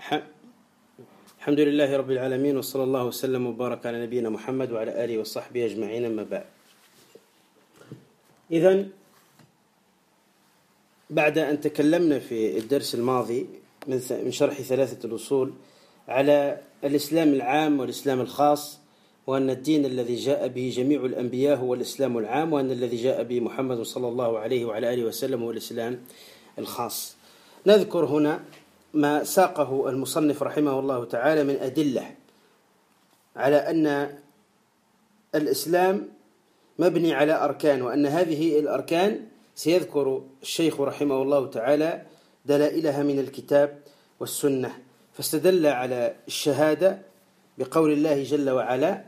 ح- الحمد لله رب العالمين، وصلى الله وسلم وبارك على نبينا محمد وعلى آله وصحبه أجمعين، أما بعد. إذن بعد أن تكلمنا في الدرس الماضي من شرح ثلاثة الأصول على الإسلام العام والإسلام الخاص، وأن الدين الذي جاء به جميع الأنبياء هو الإسلام العام، وأن الذي جاء به محمد صلى الله عليه وعلى آله وسلم هو الإسلام الخاص. نذكر هنا ما ساقه المصنف رحمه الله تعالى من أدلة على أن الإسلام مبني على أركان، وأن هذه الأركان سيذكر الشيخ رحمه الله تعالى دلائلها من الكتاب والسنة. فاستدل على الشهادة بقول الله جل وعلا،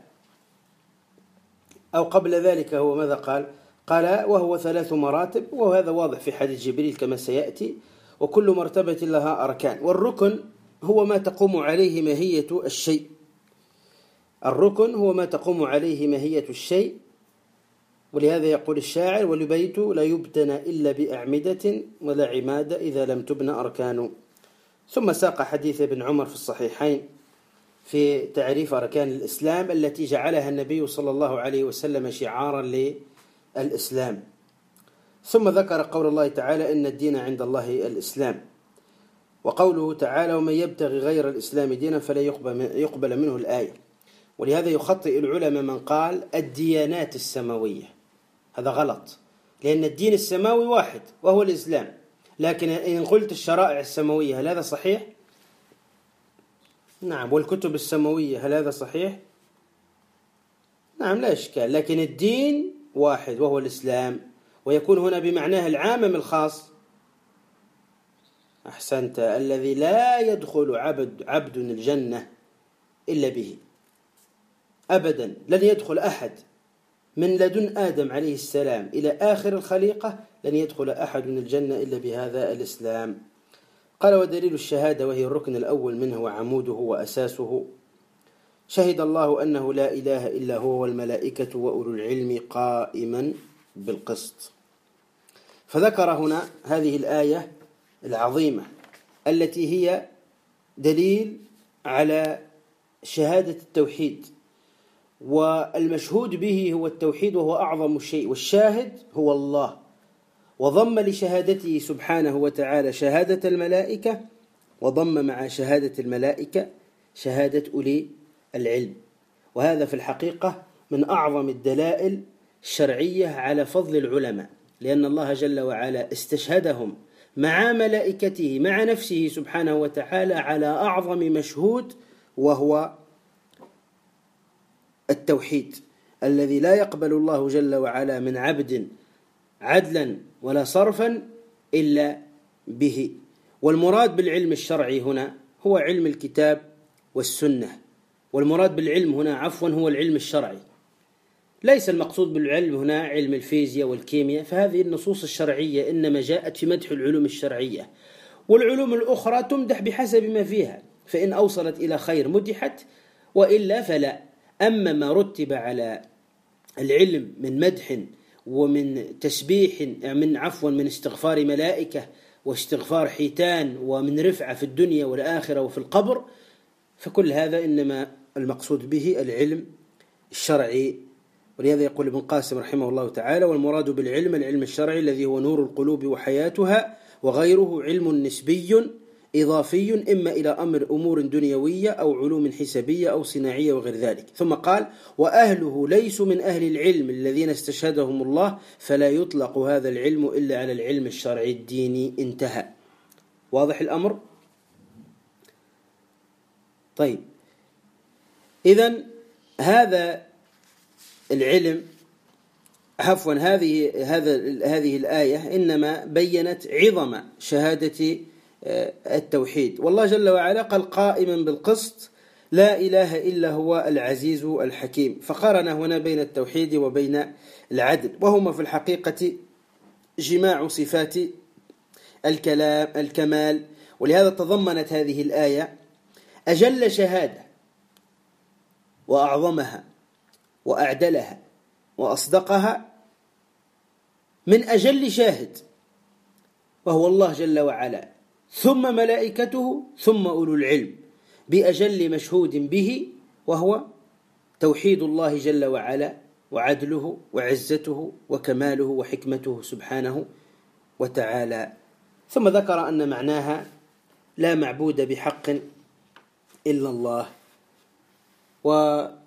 أو قبل ذلك هو ماذا قال وهو 3 مراتب، وهذا واضح في حديث جبريل كما سيأتي، وكل مرتبة لها أركان. والركن هو ما تقوم عليه ماهية الشيء. الركن هو ما تقوم عليه ماهية الشيء، ولهذا يقول الشاعر: والبيت لا يبتنى إلا بأعمدة ولا عماد إذا لم تبنى أركان. ثم ساق حديث ابن عمر في الصحيحين في تعريف أركان الإسلام التي جعلها النبي صلى الله عليه وسلم شعارا للإسلام. ثم ذكر قول الله تعالى: إن الدين عند الله الإسلام، وقوله تعالى: ومن يبتغي غير الإسلام دينا فلا يقبل منه الآية. ولهذا يخطئ العلماء من قال الديانات السماوية، هذا غلط، لأن الدين السماوي واحد وهو الإسلام. لكن إن قلت الشرائع السماوية هل هذا صحيح؟ نعم. والكتب السماوية هل هذا صحيح؟ نعم، لا إشكال. لكن الدين واحد وهو الإسلام، ويكون هنا بمعناه العام من الخاص. أحسنت. الذي لا يدخل عبد الجنة إلا به أبدا، لن يدخل أحد من لدن آدم عليه السلام إلى آخر الخليقة، لن يدخل أحد من الجنة إلا بهذا الإسلام. قال: ودليل الشهادة، وهي الركن الأول منه وعموده وأساسه: شهد الله أنه لا إله إلا هو والملائكة وأولو العلم قائما بالقسط. فذكر هنا هذه الآية العظيمة التي هي دليل على شهادة التوحيد، والمشهود به هو التوحيد وهو أعظم شيء، والشاهد هو الله. وضم لشهادته سبحانه وتعالى شهادة الملائكة، وضم مع شهادة الملائكة شهادة أولي العلم. وهذا في الحقيقة من أعظم الدلائل الشرعية على فضل العلماء، لأن الله جل وعلا استشهدهم مع ملائكته مع نفسه سبحانه وتعالى على أعظم مشهود، وهو التوحيد الذي لا يقبل الله جل وعلا من عبد عدلا ولا صرفا إلا به. والمراد بالعلم الشرعي هنا هو علم الكتاب والسنة، والمراد بالعلم هنا هو العلم الشرعي. ليس المقصود بالعلم هنا علم الفيزياء والكيمياء، فهذه النصوص الشرعية إنما جاءت في مدح العلوم الشرعية، والعلوم الأخرى تمدح بحسب ما فيها، فإن أوصلت إلى خير مدحت، وإلا فلا. أما ما رتب على العلم من مدح ومن تسبيح من استغفار ملائكة واستغفار حيتان ومن رفعة في الدنيا والآخرة وفي القبر، فكل هذا إنما المقصود به العلم الشرعي. ولهذا يقول ابن قاسم رحمه الله تعالى: والمراد بالعلم العلم الشرعي الذي هو نور القلوب وحياتها، وغيره علم نسبي إضافي إما إلى أمور دنيوية أو علوم حسابية أو صناعية وغير ذلك. ثم قال: وأهله ليسوا من أهل العلم الذين استشهدهم الله، فلا يطلق هذا العلم إلا على العلم الشرعي الديني. انتهى. واضح الأمر؟ طيب، إذن هذا العلم هذه الآية إنما بينت عظم شهادة التوحيد. والله جل وعلا قال: قائما بالقسط لا إله إلا هو العزيز الحكيم. فقارن هنا بين التوحيد وبين العدل، وهما في الحقيقة جماع صفات الكمال. ولهذا تضمنت هذه الآية أجل شهادة وأعظمها وأعدلها وأصدقها من أجل شاهد، وهو الله جل وعلا، ثم ملائكته ثم أولو العلم بأجل مشهود به، وهو توحيد الله جل وعلا وعدله وعزته وكماله وحكمته سبحانه وتعالى. ثم ذكر أن معناها لا معبود بحق إلا الله. ومعنى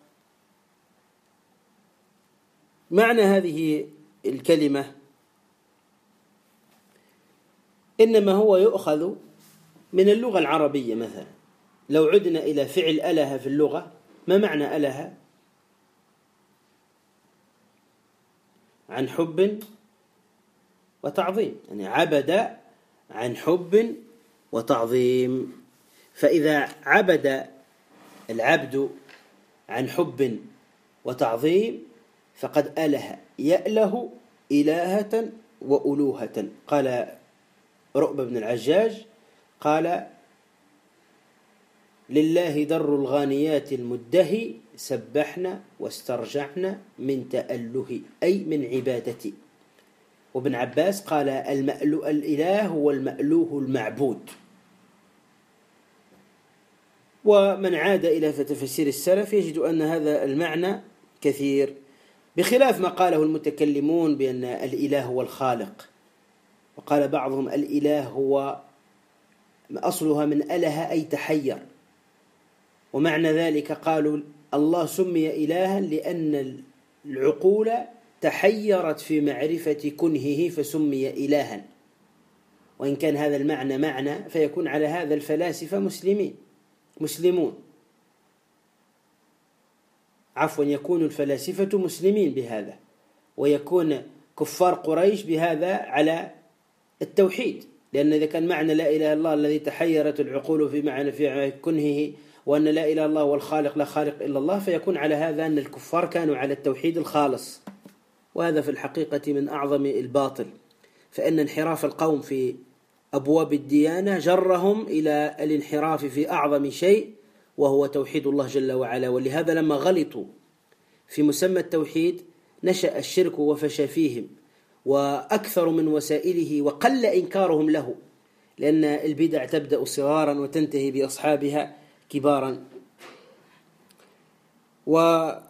هذه الكلمة إنما هو يؤخذ من اللغة العربية. مثلا لو عدنا إلى فعل أله في اللغة، ما معنى أله؟ عن حب وتعظيم، يعني عبد عن حب وتعظيم. فإذا عبد العبد عن حب وتعظيم فقد أله، يأله إلهة وألوهة. قال رؤبة بن العجاج قال: لله در الغانيات المدهي سبحنا واسترجعنا من تأله، أي من عبادتي. وابن عباس قال: الإله هو المألوه المعبود. ومن عاد إلى تفسير السلف يجد أن هذا المعنى كثير، بخلاف ما قاله المتكلمون بأن الإله هو الخالق. وقال بعضهم الإله هو أصلها من أله أي تحير، ومعنى ذلك قالوا الله سمي إلها لأن العقول تحيرت في معرفة كنهه فسمي إلها. وإن كان هذا المعنى معنى فيكون على هذا الفلاسفة مسلمون، عفوا يكون الفلاسفة مسلمين بهذا، ويكون كفار قريش بهذا على التوحيد. لأن إذا كان معنى لا إله إلا الله الذي تحيرت العقول في معنى في كنهه، وأن لا إله إلا الله والخالق لا خالق إلا الله، فيكون على هذا أن الكفار كانوا على التوحيد الخالص. وهذا في الحقيقة من أعظم الباطل، فإن انحراف القوم في أبواب الديانة جرهم إلى الانحراف في أعظم شيء، وهو توحيد الله جل وعلا. ولهذا لما غلطوا في مسمى التوحيد نشأ الشرك وفشى فيهم، وأكثر من وسائله وقل إنكارهم له، لأن البدع تبدأ صغارا وتنتهي بأصحابها كبارا. وقال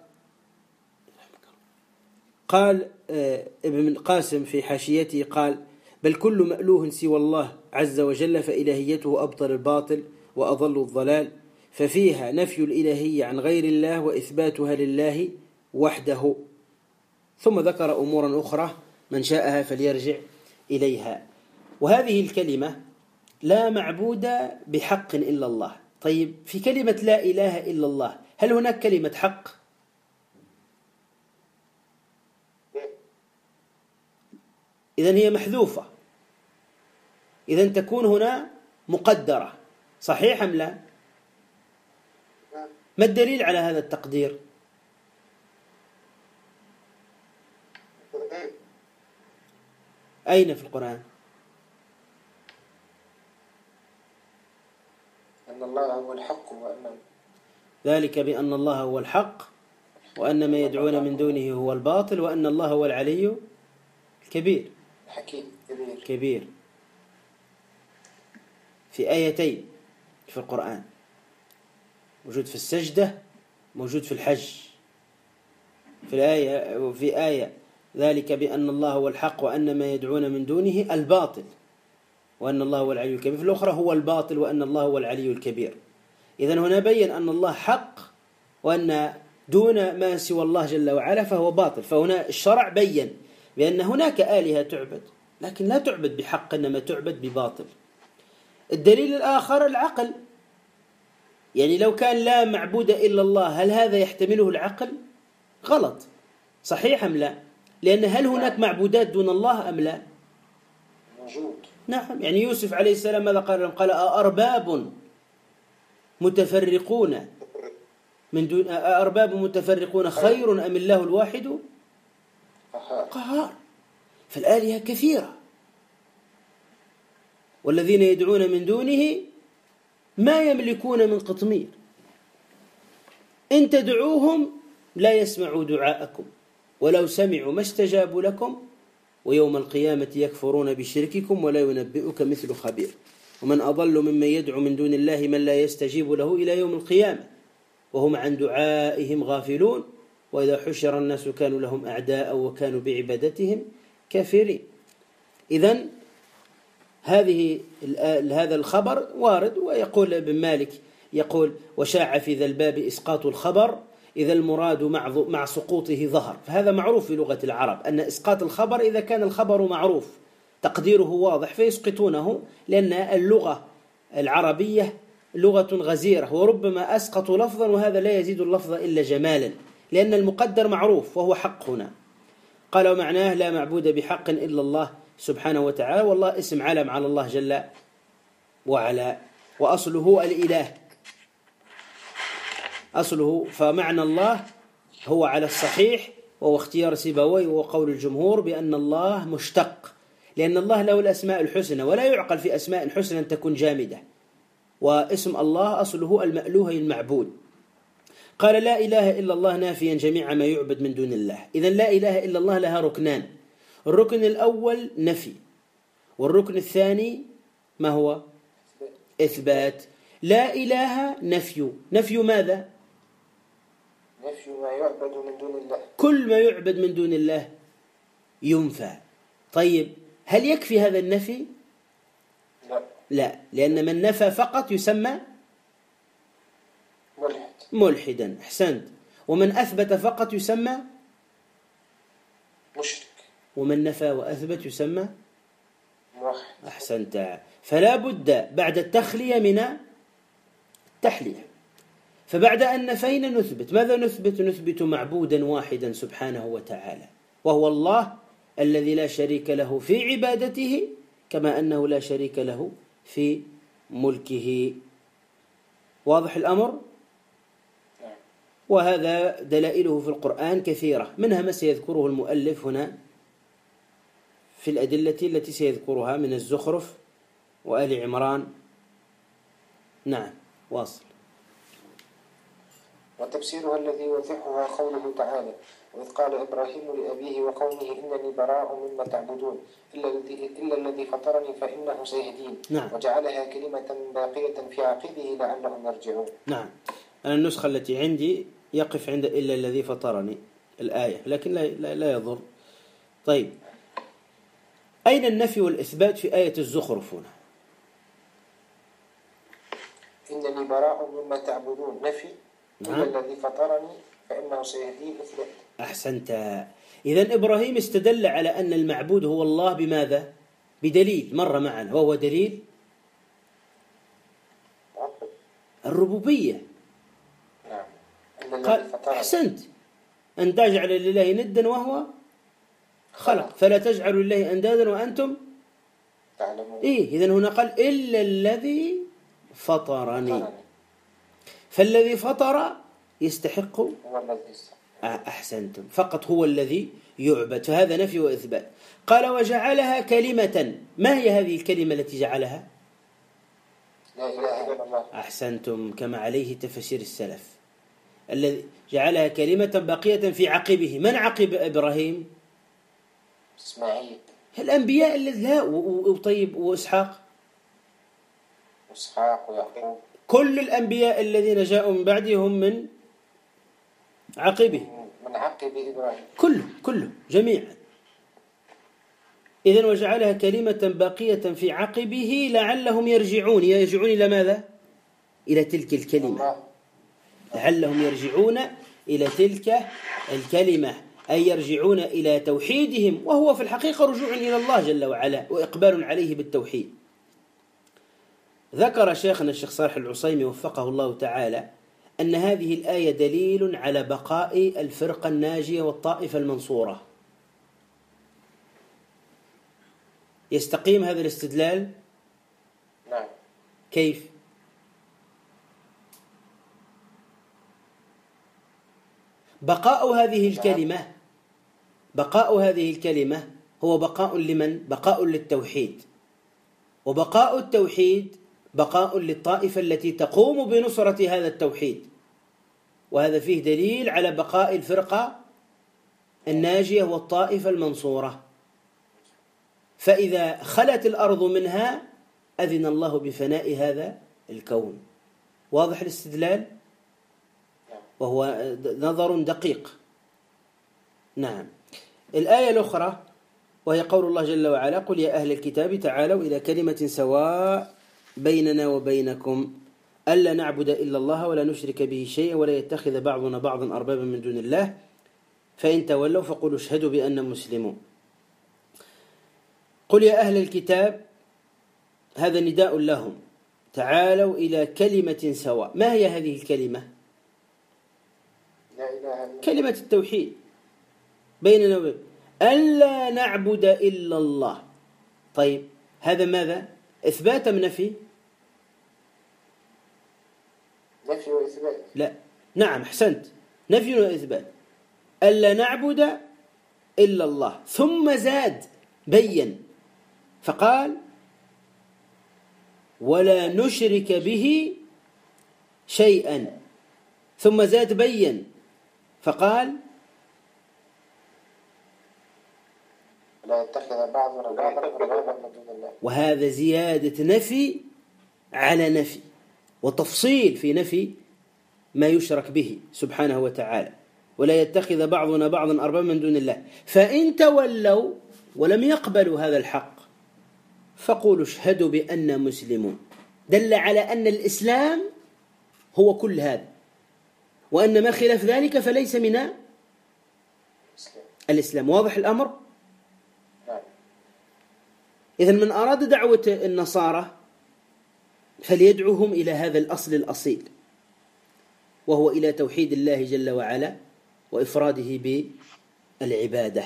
ابن القاسم في حاشيته قال: بل كل مألوه سوى الله عز وجل فإلهيته أبطل الباطل وأضل الضلال، ففيها نفي الإلهية عن غير الله وإثباتها لله وحده. ثم ذكر أمورا أخرى من شاءها فليرجع إليها. وهذه الكلمة لا معبود بحق إلا الله. طيب، في كلمة لا إله إلا الله هل هناك كلمة حق؟ إذن هي محذوفة، إذن تكون هنا مقدرة، صحيح أم لا؟ ما الدليل على هذا التقدير؟ أين في القرآن؟ أن الله هو الحق وأن ذلك بأن الله هو الحق وأن ما يدعون من دونه هو الباطل وأن الله هو العلي الكبير. حكيم كبير في آيتين في القرآن، موجود في السجدة، موجود في الحج. في الآية وفي آية ذلك بأن الله هو الحق وأن ما يدعون من دونه الباطل وأن الله هو العلي الكبير. في الأخرى هو الباطل وأن الله هو العلي الكبير. إذن هنا بين أن الله حق وأن دون ما سوى الله جل وعلا فهو باطل. فهنا الشرع بين بأن هناك آلهة تعبد لكن لا تعبد بحق، إنما تعبد بباطل. الدليل الآخر العقل، يعني لو كان لا معبود إلا الله هل هذا يحتمله العقل؟ غلط، صحيح أم لا؟ لأن هل هناك معبودات دون الله أم لا؟ موجود. نعم، يعني يوسف عليه السلام ماذا قال لهم؟ قال أأرباب متفرقون من دون أأرباب متفرقون خير أم الله الواحد قهار. فالآلهة كثيرة، والذين يدعون من دونه ما يملكون من قطمير، إن تدعوهم لا يسمعوا دعاءكم ولو سمعوا ما استجابوا لكم ويوم القيامة يكفرون بشرككم ولا ينبئك مثل خبير. ومن أضل ممن يدعو من دون الله من لا يستجيب له إلى يوم القيامة وهم عن دعائهم غافلون وإذا حشر الناس كانوا لهم أعداء وكانوا بعبادتهم كافرين. إذن هذا الخبر وارد. ويقول ابن مالك يقول وشاع في ذا الباب إسقاط الخبر إذا المراد مع سقوطه ظهر. فهذا معروف في لغة العرب أن إسقاط الخبر إذا كان الخبر معروف تقديره واضح فيسقطونه، لأن اللغة العربية لغة غزيرة وربما أسقط لفظا وهذا لا يزيد اللفظ إلا جمالا لأن المقدر معروف وهو حق هنا. قال ومعناه لا معبود بحق إلا الله سبحانه وتعالى، والله اسم علم على الله جل وعلا وأصله الإله أصله. فمعنى الله هو على الصحيح وهو اختيار سيبويه وقول الجمهور بأن الله مشتق، لأن الله له الأسماء الحسنى ولا يعقل في أسماء حسنى أن تكون جامدة، واسم الله أصله المألوه المعبود. قال لا إله إلا الله نافيا جميع ما يعبد من دون الله. إذن لا إله إلا الله لها ركنان، الركن الأول نفي والركن الثاني ما هو؟ إثبات. لا إله نفي ماذا؟ نفي ما يعبد من دون الله، كل ما يعبد من دون الله ينفى. طيب هل يكفي هذا النفي؟ لا، لأن من نفى فقط يسمى ملحدا. أحسنت. ومن أثبت فقط يسمى مشرك، ومن نفى وأثبت يسمى موحد. أحسنت. فلا بد بعد التخلية من التحلية. فبعد أن نفينا نثبت. ماذا نثبت؟ نثبت معبودا واحدا سبحانه وتعالى وهو الله الذي لا شريك له في عبادته كما أنه لا شريك له في ملكه. واضح الأمر؟ وهذا دلائله في القرآن كثيرة، منها ما سيذكره المؤلف هنا في الأدلة التي سيذكرها من الزخرف وآل عمران. نعم واصل. وتفسيرها الذي يوضحها قوله تعالى وإذ قال إبراهيم لأبيه وقومه إنني براء مما تعبدون إلا الذي فطرني فإنه سيهدين. نعم. وجعلها كلمة باقية في عقبه لعلهم يرجعون. نعم. أنا النسخة التي عندي يقف عند إلا الذي فطرني الآية، لكن لا يضر. طيب أين النفي والإثبات في آية الزخرف هنا؟ إنني براء مما تعبدون نفي. نعم. إلا الذي فطرني فإنه سيهدين إثبات. أحسنت. إذن إبراهيم استدل على أن المعبود هو الله بماذا؟ بدليل مر معنا وهو دليل الربوبية. نعم. قال أحسنت أن تجعل لله ندا وهو خلق فلا تجعلوا لله أندادا وأنتم تعلمون. إذن هنا قال إلا الذي فطرني. فالذي فطر يستحق أحسنتم فقط هو الذي يعبد. فهذا نفي وإثبات. قال وجعلها كلمة. ما هي هذه الكلمة التي جعلها؟ لا إله إلا الله. أحسنتم كما عليه تفسير السلف. الذي جعلها كلمة باقية في عقبه. من عقب إبراهيم؟ إسماعيل. الأنبياء الذين لا وطيب وإسحاق ويعقوب. كل الأنبياء الذين جاءوا من بعده هم من عقبه. من عقب إبراهيم. كله جميعا. إذن وجعلها كلمة باقية في عقبه لعلهم يرجعون. يرجعون إلى ماذا؟ إلى تلك الكلمة. لعلهم يرجعون إلى تلك الكلمة أي يرجعون إلى توحيدهم، وهو في الحقيقة رجوع إلى الله جل وعلا وإقبال عليه بالتوحيد. ذكر شيخنا الشيخ صالح العصيمي وفقه الله تعالى أن هذه الآية دليل على بقاء الفرقة الناجية والطائفة المنصورة. يستقيم هذا الاستدلال؟ نعم. كيف؟ بقاء هذه الكلمة هو بقاء لمن؟ بقاء للتوحيد، وبقاء التوحيد بقاء للطائفة التي تقوم بنصرة هذا التوحيد، وهذا فيه دليل على بقاء الفرقة الناجية والطائفة المنصورة. فإذا خلت الأرض منها أذن الله بفناء هذا الكون. واضح الاستدلال؟ وهو نظر دقيق. نعم. الآية الأخرى وهي قول الله جل وعلا: قل يا أهل الكتاب تعالوا إلى كلمة سواء بيننا وبينكم ألا نعبد إلا الله ولا نشرك به شيئا ولا يتخذ بعضنا بعضا أربابا من دون الله فإن تولوا فقولوا اشهدوا بأننا مسلمون. قل يا أهل الكتاب، هذا نداء لهم، تعالوا إلى كلمة سواء. ما هي هذه الكلمة؟ كلمة التوحيد بيننا وبين ألا نعبد إلا الله. طيب هذا ماذا؟ إثبات أم نفي؟ نفي وإثبات. لا، نعم أحسنت، نفي وإثبات. ألا نعبد إلا الله، ثم زاد بين فقال: ولا نشرك به شيئا. ثم زاد بين فقال: لا يتخذ بعضنا بعضا أربابا من دون الله. وهذا زيادة نفي على نفي، وتفصيل في نفي ما يشرك به سبحانه وتعالى. ولا يتخذ بعضنا بعضا أربابا من دون الله فإن تولوا ولم يقبلوا هذا الحق فقولوا اشهدوا بأننا مسلمون. دل على أن الإسلام هو كل هذا، وأن ما خلاف ذلك فليس من الإسلام. واضح الأمر؟ إذن من أراد دعوة النصارى فليدعوهم إلى هذا الأصل الأصيل، وهو إلى توحيد الله جل وعلا وإفراده بالعبادة.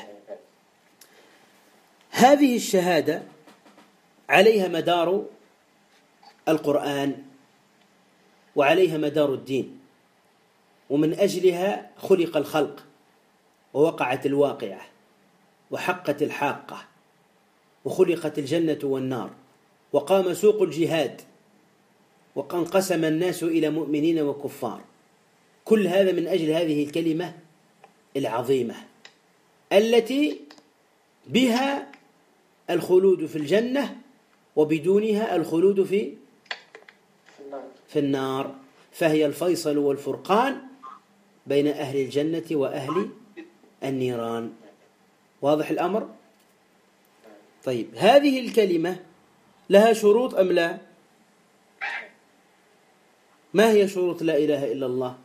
هذه الشهادة عليها مدار القرآن وعليها مدار الدين، ومن أجلها خلق الخلق ووقعت الواقعة وحقت الحاقة وخلقت الجنة والنار وقام سوق الجهاد وانقسم الناس إلى مؤمنين وكفار. كل هذا من أجل هذه الكلمة العظيمة التي بها الخلود في الجنة وبدونها الخلود في النار، فهي الفيصل والفرقان بين أهل الجنة وأهل النيران. واضح الأمر؟ طيب هذه الكلمة لها شروط أم لا؟ ما هي شروط لا إله إلا الله؟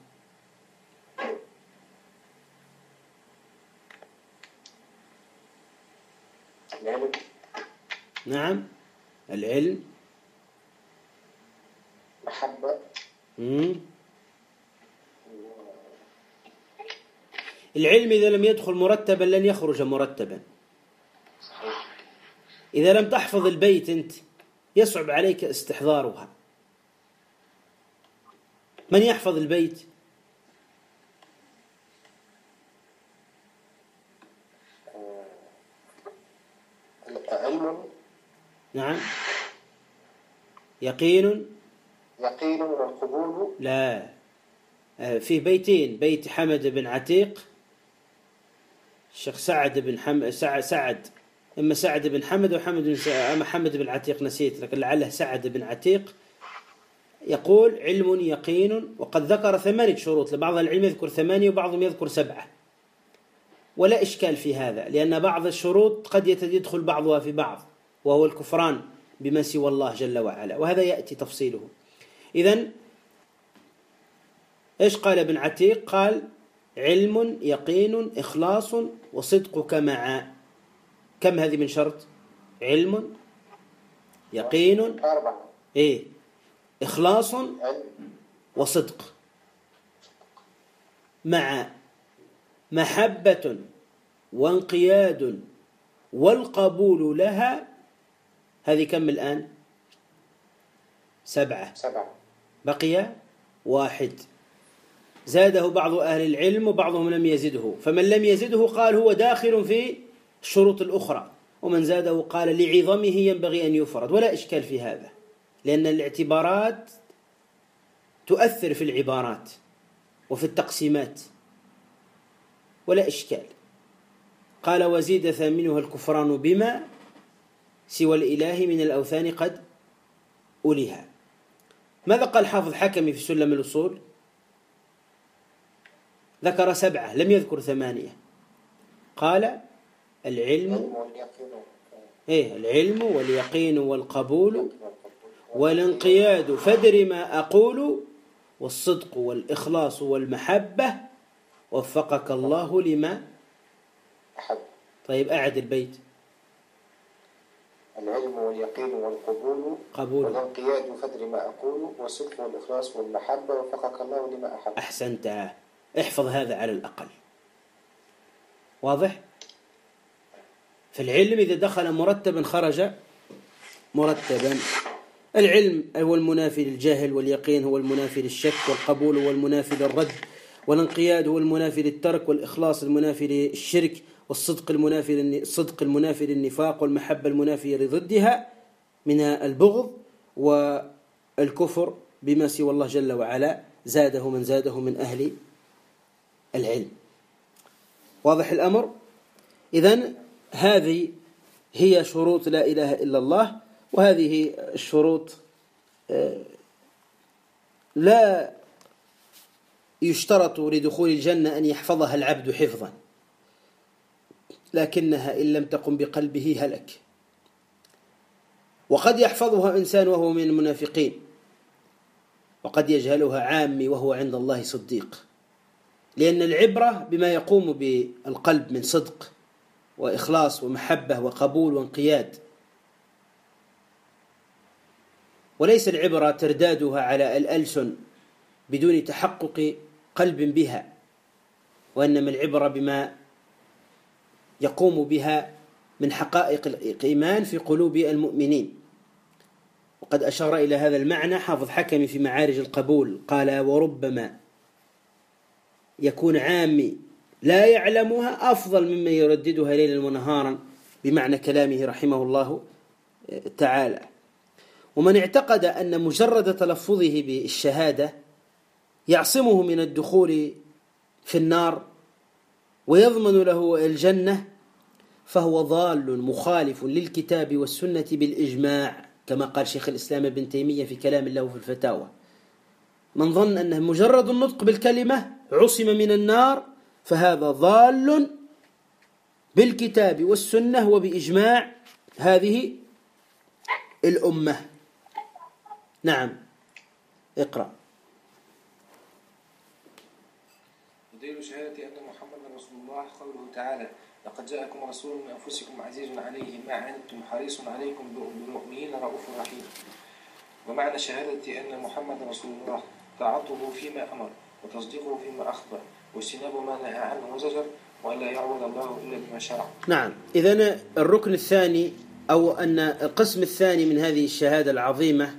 العلم. نعم، العلم، محبة. العلم إذا لم يدخل مرتبا لن يخرج مرتبا. إذا لم تحفظ البيت أنت يصعب عليك استحضارها. من يحفظ البيت؟ علم. نعم. يقين. يقين والقبول. لا، في بيتين، بيت حمد بن عتيق، الشيخ سعد بن سعد، إما سعد بن حمد وحمد بن أما حمد بن عتيق نسيت، لكن لعله سعد بن عتيق، يقول علم يقين، وقد ذكر 8 شروط. لبعض العلم يذكر 8 وبعضهم يذكر 7، ولا إشكال في هذا، لأن بعض الشروط قد يدخل بعضها في بعض، وهو الكفران بما سوى الله جل وعلا، وهذا يأتي تفصيله. إذن إيش قال ابن عتيق؟ قال علم يقين إخلاص وصدقك معا. كم هذه من شرط؟ علم يقين 4 إخلاص وصدق مع محبة وانقياد والقبول لها. هذه كم الآن؟ 7. بقي 1 زاده بعض أهل العلم وبعضهم لم يزده، فمن لم يزده قال هو داخل في الشروط الأخرى، ومن زاده قال لعظمه ينبغي أن يفرد، ولا إشكال في هذا، لأن الاعتبارات تؤثر في العبارات وفي التقسيمات، ولا إشكال. قال وزيد ثامنها الكفران بما سوى الإله من الأوثان قد تأولها. ماذا قال حافظ حكمي في سلم الأصول؟ ذكر 7 لم يذكر 8. قال العلم واليقين والقبول والانقياد فدر ما أقول والصدق والإخلاص والمحبة وفقك الله لما أحب. طيب أعد البيت. العلم واليقين والقبول والانقياد فدر ما أقول والصدق والإخلاص والمحبة وفقك الله لما أحب. أحسنت. احفظ هذا على الأقل. واضح؟ فالعلم إذا دخل مرتبا خرج مرتبا. العلم هو المنافي للجهل، واليقين هو المنافي للشك، والقبول هو المنافي للرد، والانقياد هو المنافي للترك، والإخلاص المنافي للشرك، والصدق المنافي للنفاق، والمحبة المنافية لضدها من البغض، والكفر بما سوى الله جل وعلا زاده من زاده من أهل العلم. واضح الأمر؟ إذن هذه هي شروط لا إله إلا الله، وهذه الشروط لا يشترط لدخول الجنة أن يحفظها العبد حفظا، لكنها إن لم تقم بقلبه هلك. وقد يحفظها إنسان وهو من المنافقين، وقد يجهلها عامي وهو عند الله صديق، لأن العبرة بما يقوم بالقلب من صدق وإخلاص ومحبة وقبول وانقياد، وليس العبرة تردادها على الألسن بدون تحقق قلب بها، وإنما العبرة بما يقوم بها من حقائق الإيمان في قلوب المؤمنين. وقد أشار إلى هذا المعنى حافظ حكمي في معارج القبول، قال وربما يكون عامي لا يعلمها أفضل مما يرددها ليلا ونهارا، بمعنى كلامه رحمه الله تعالى. ومن اعتقد أن مجرد تلفظه بالشهادة يعصمه من الدخول في النار ويضمن له الجنة فهو ضال مخالف للكتاب والسنة بالإجماع، كما قال شيخ الإسلام ابن تيمية في كلام له في الفتاوى. من ظن أنه مجرد النطق بالكلمة عصم من النار فهذا ضال بالكتاب والسنة وبإجماع هذه الأمة. نعم، اقرأ. دليل شهادة أن محمدا رسول الله قوله تعالى لقد جاءكم رسول من أنفسكم عزيز عليه ما عنتم حريص عليكم بالمؤمنين رؤوف رحيم. ومعنى شهادة أن محمدا رسول الله طاعته فيما أمر وتصديقه فيما أخبر واجتناب ما نهى عنه وزجر وألا يعبد الله إلا بما شرع. نعم، إذن الركن الثاني أو أن القسم الثاني من هذه الشهادة العظيمة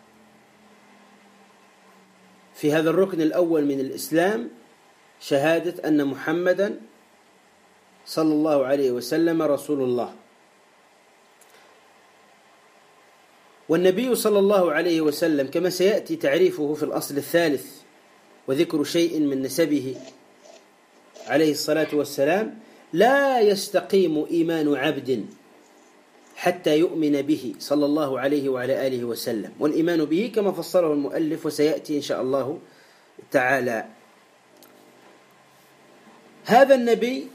في هذا الركن الأول من الإسلام شهادة أن محمدا صلى الله عليه وسلم رسول الله. والنبي صلى الله عليه وسلم كما سيأتي تعريفه في الأصل الثالث وذكر شيء من نسبه عليه الصلاة والسلام لا يستقيم إيمان عبد حتى يؤمن به صلى الله عليه وعلى آله وسلم، والإيمان به كما فصله المؤلف وسيأتي إن شاء الله تعالى. هذا النبي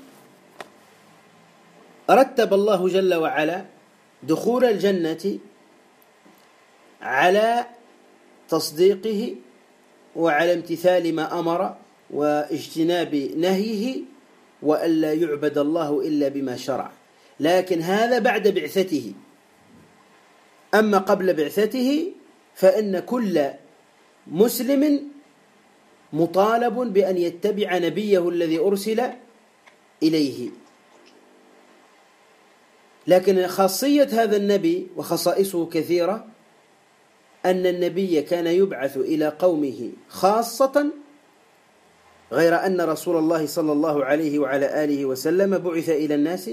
رتب الله جل وعلا دخول الجنة على تصديقه وعلى امتثال ما أمر واجتناب نهيه وألا يعبد الله إلا بما شرع، لكن هذا بعد بعثته. أما قبل بعثته فإن كل مسلم مطالب بأن يتبع نبيه الذي أرسل إليه. لكن خاصية هذا النبي وخصائصه كثيرة، أن النبي كان يبعث إلى قومه خاصة، غير أن رسول الله صلى الله عليه وعلى آله وسلم بعث إلى الناس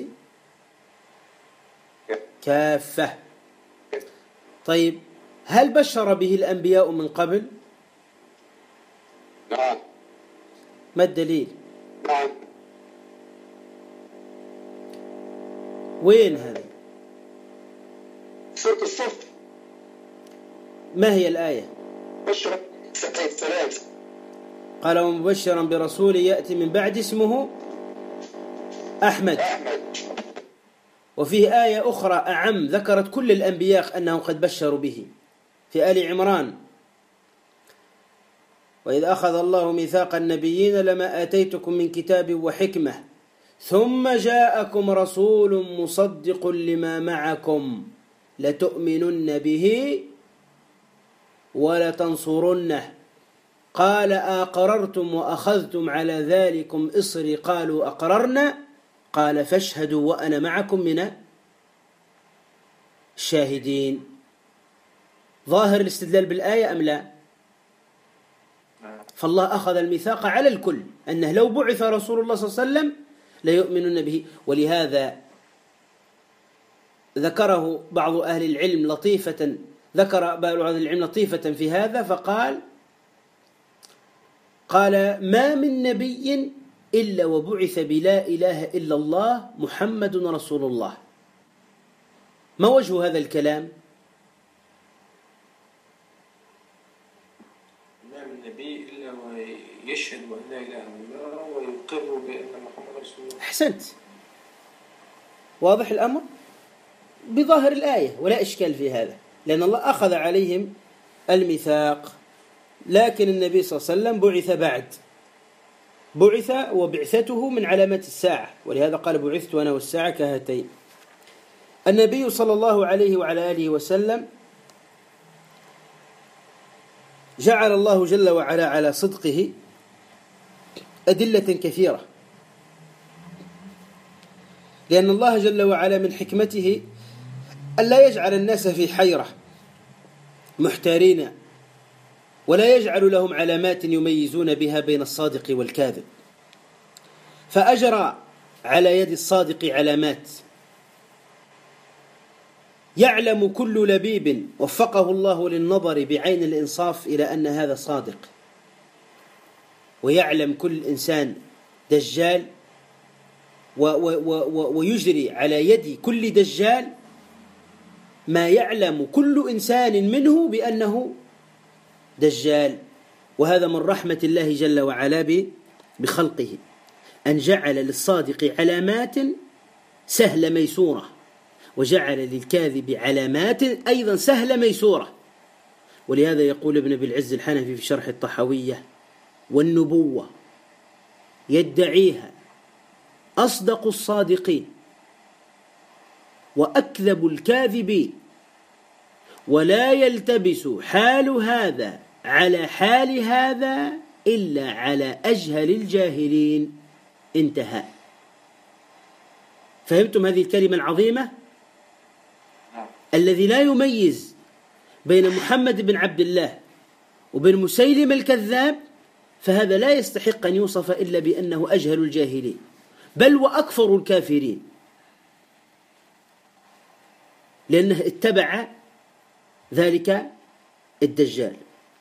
كافة. طيب، هل بشر به الأنبياء من قبل؟ نعم. ما الدليل؟ نعم. وين هذا؟ سورة الصف. ما هي الآية؟ بشر الثلاث. قال ومبشرا برسول يأتي من بعد اسمه أحمد. وفيه آية أخرى أعم ذكرت كل الأنبياء أنهم قد بشروا به في آل عمران: وإذ أخذ الله ميثاق النبيين لما آتيتكم من كتاب وحكمة ثم جاءكم رسول مصدق لما معكم لتؤمنن به ولتنصرنه قال أقررتم وأخذتم على ذلكم إصري قالوا أقررنا قال فاشهدوا وأنا معكم من الشاهدين. ظاهر الاستدلال بالآية أم لا؟ فالله أخذ الميثاق على الكل أنه لو بعث رسول الله صلى الله عليه وسلم ليؤمنون به. ولهذا ذكره بعض أهل العلم لطيفة، في هذا فقال ما من نبي إلا وبعث بلا إله إلا الله محمد رسول الله. ما وجه هذا الكلام؟ ما من نبي إلا ويشهد أن لا إله إلا الله ويقر بأن محمد رسول الله. أحسنت، واضح الأمر بظاهر الآية ولا إشكال في هذا، لأن الله أخذ عليهم الميثاق. لكن النبي صلى الله عليه وسلم بعث وبعثته من علامات الساعة، ولهذا قال بعثت أنا والساعة كهاتين. النبي صلى الله عليه وعلى آله وسلم جعل الله جل وعلا على صدقه أدلة كثيرة، لأن الله جل وعلا من حكمته ألا يجعل الناس في حيرة محتارين، ولا يجعل لهم علامات يميزون بها بين الصادق والكاذب، فأجرى على يد الصادق علامات يعلم كل لبيب وفقه الله للنظر بعين الإنصاف إلى أن هذا صادق، ويعلم كل إنسان دجال ويجري على يد كل دجال ما يعلم كل إنسان منه بأنه دجال. وهذا من رحمة الله جل وعلا بخلقه، أن جعل للصادق علامات سهلة ميسورة، وجعل للكاذب علامات أيضا سهلة ميسورة. ولهذا يقول ابن أبي العز الحنفي في شرح الطحاوية: والنبوة يدعيها أصدق الصادقين وأكذب الكاذبين، ولا يلتبس حال هذا على حال هذا إلا على أجهل الجاهلين. انتهى. فهمتم هذه الكلمة العظيمة؟ الذي لا يميز بين محمد بن عبد الله وبين مسيلم الكذاب فهذا لا يستحق أن يوصف إلا بأنه أجهل الجاهلين، بل وأكفر الكافرين، لأنه اتبع ذلك الدجال.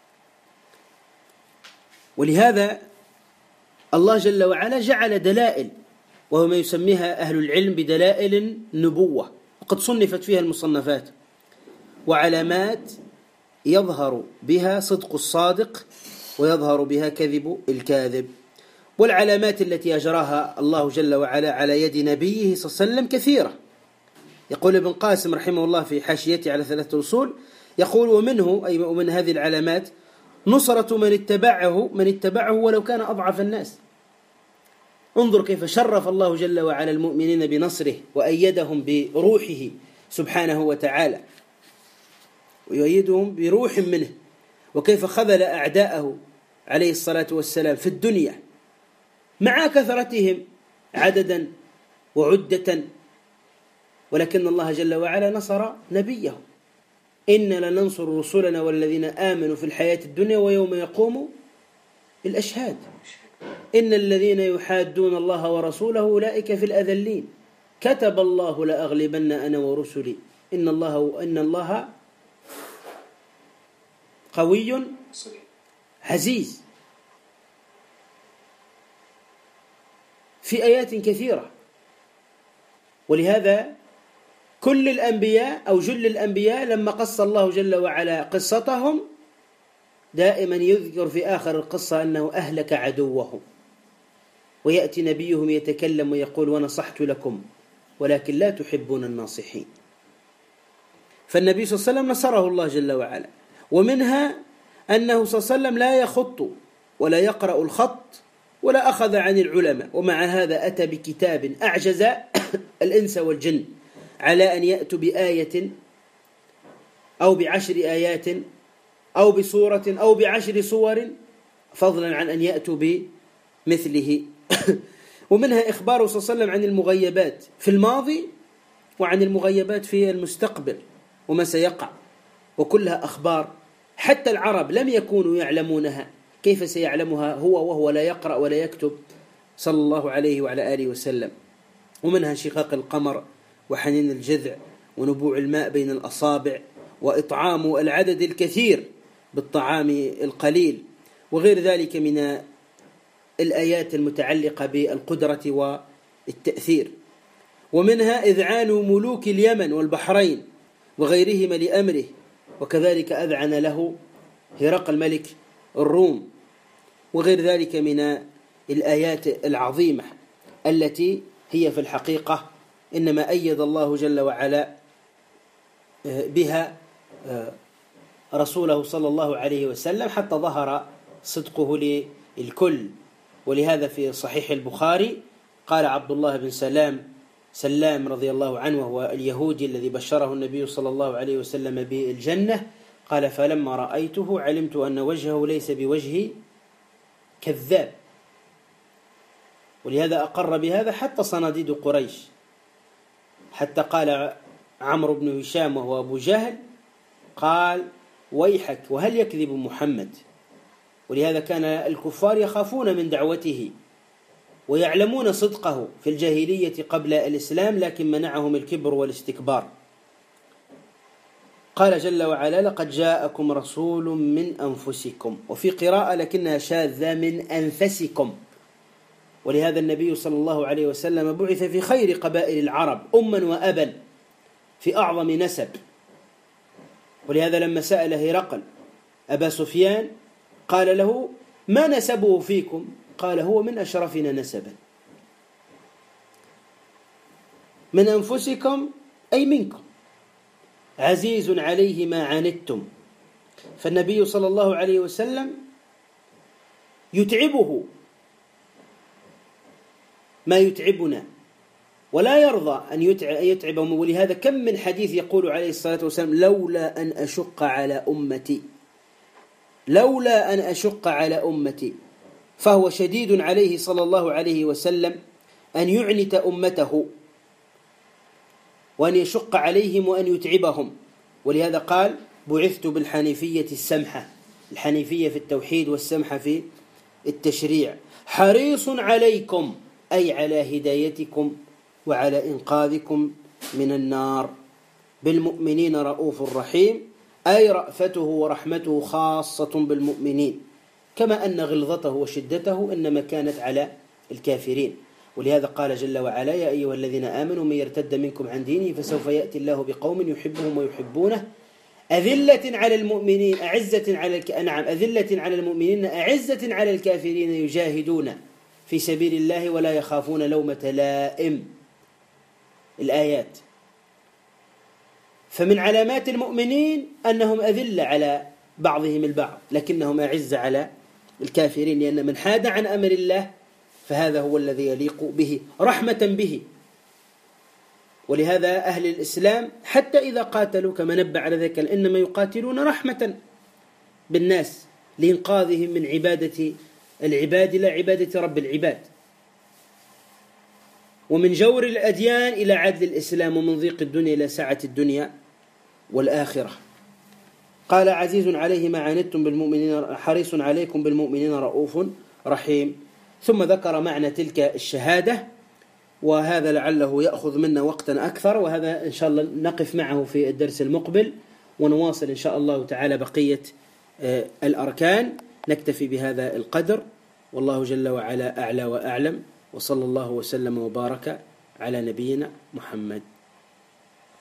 ولهذا الله جل وعلا جعل دلائل، وهو ما يسميها أهل العلم بدلائل النبوة، وقد صنفت فيها المصنفات، وعلامات يظهر بها صدق الصادق ويظهر بها كذب الكاذب. والعلامات التي أجراها الله جل وعلا على يد نبيه صلى الله عليه وسلم كثيرة. يقول ابن قاسم رحمه الله في حاشيته على 3 الأصول، يقول ومنه أي من هذه العلامات نصرة من اتبعه ولو كان أضعف الناس. انظر كيف شرف الله جل وعلا المؤمنين بنصره وأيدهم بروحه سبحانه وتعالى، ويؤيدهم بروح منه، وكيف خذل أعداءه عليه الصلاة والسلام في الدنيا مع كثرتهم عددا وعدة، ولكن الله جل وعلا نصر نبيه: إن لننصر رسلنا والذين آمنوا في الحياة الدنيا ويوم يقوم الأشهاد، إن الذين يحادون الله ورسوله أولئك في الأذلين، كتب الله لأغلبن أنا ورسلي إن الله قوي عزيز، في آيات كثيرة. ولهذا كل الأنبياء أو جل الأنبياء لما قص الله جل وعلا قصتهم دائما يذكر في آخر القصة أنه أهلك عدوه، ويأتي نبيهم يتكلم ويقول ونصحت لكم ولكن لا تحبون الناصحين. فالنبي صلى الله عليه وسلم نصره الله جل وعلا. ومنها أنه صلى الله عليه وسلم لا يخط ولا يقرأ الخط ولا أخذ عن العلماء، ومع هذا أتى بكتاب أعجز الإنس والجن على أن يأتوا بآية أو ب10 آيات أو بسورة أو ب10 صور، فضلا عن أن يأتوا بمثله. ومنها إخباره صلى الله عليه وسلم عن المغيبات في الماضي وعن المغيبات في المستقبل وما سيقع، وكلها أخبار حتى العرب لم يكونوا يعلمونها، كيف سيعلمها هو وهو لا يقرأ ولا يكتب صلى الله عليه وعلى آله وسلم. ومنها شقاق القمر وحنين الجذع ونبوع الماء بين الأصابع وإطعام العدد الكثير بالطعام القليل، وغير ذلك من الآيات المتعلقة بالقدرة والتأثير. ومنها إذعان ملوك اليمن والبحرين وغيرهما لأمره، وكذلك أذعن له هرقل ملك الروم، وغير ذلك من الآيات العظيمة التي هي في الحقيقة إنما أيد الله جل وعلا بها رسوله صلى الله عليه وسلم حتى ظهر صدقه للكل. ولهذا في صحيح البخاري قال عبد الله بن سلام رضي الله عنه، وهو اليهودي الذي بشره النبي صلى الله عليه وسلم بالجنة، قال فلما رأيته علمت أن وجهه ليس بوجه كذاب. ولهذا أقر بهذا حتى صناديد قريش، حتى قال عمرو بن هشام وهو أبو جهل قال ويحك وهل يكذب محمد. ولهذا كان الكفار يخافون من دعوته ويعلمون صدقه في الجاهلية قبل الإسلام، لكن منعهم الكبر والاستكبار. قال جل وعلا لقد جاءكم رسول من أنفسكم، وفي قراءة لكنها شاذة من أنفسكم. ولهذا النبي صلى الله عليه وسلم بعث في خير قبائل العرب أما وأبا في أعظم نسب. ولهذا لما سأل هرقل أبا سفيان قال له ما نسبه فيكم؟ قال هو من أشرفنا نسبا. من أنفسكم أي منكم، عزيز عليه ما عنتم. فالنبي صلى الله عليه وسلم يتعبه ما يتعبنا ولا يرضى أن يتعبهم. ولهذا كم من حديث يقول عليه الصلاة والسلام لولا أن أشق على أمتي، لولا أن أشق على أمتي. فهو شديد عليه صلى الله عليه وسلم أن يعنت أمته وأن يشق عليهم وأن يتعبهم. ولهذا قال بعثت بالحنيفية السمحة، الحنيفية في التوحيد والسمحة في التشريع. حريص عليكم أي على هدايتكم وعلى إنقاذكم من النار. بالمؤمنين رؤوف رحيم، أي رأفته ورحمته خاصة بالمؤمنين، كما أن غلظته وشدته إنما كانت على الكافرين. ولهذا قال جل وعلا يا أيها الذين آمنوا من يرتد منكم عن دينه فسوف يأتي الله بقوم يحبهم ويحبونه أذلة على المؤمنين أعزة على أذلة على المؤمنين أعزة على الكافرين يجاهدون في سبيل الله ولا يخافون لومة لائم. الآيات. فمن علامات المؤمنين أنهم أذلة على بعضهم البعض لكنهم أعزة على الكافرين، لأن من حاد عن أمر الله فهذا هو الذي يليق به رحمة به. ولهذا أهل الإسلام حتى إذا قاتلوا كما نبه على ذلك إنما يقاتلون رحمة بالناس لإنقاذهم من عبادة العباد لا عبادة رب العباد، ومن جور الأديان إلى عدل الإسلام، ومن ضيق الدنيا إلى سعة الدنيا والآخرة. قال عزيز عليه ما عنتم بالمؤمنين حريص عليكم بالمؤمنين رؤوف رحيم. ثم ذكر معنى تلك الشهادة، وهذا لعله يأخذ منا وقتا أكثر، وهذا إن شاء الله نقف معه في الدرس المقبل ونواصل إن شاء الله تعالى بقية الأركان. نكتفي بهذا القدر، والله جل وعلا أعلى وأعلم، وصلى الله وسلم وبارك على نبينا محمد.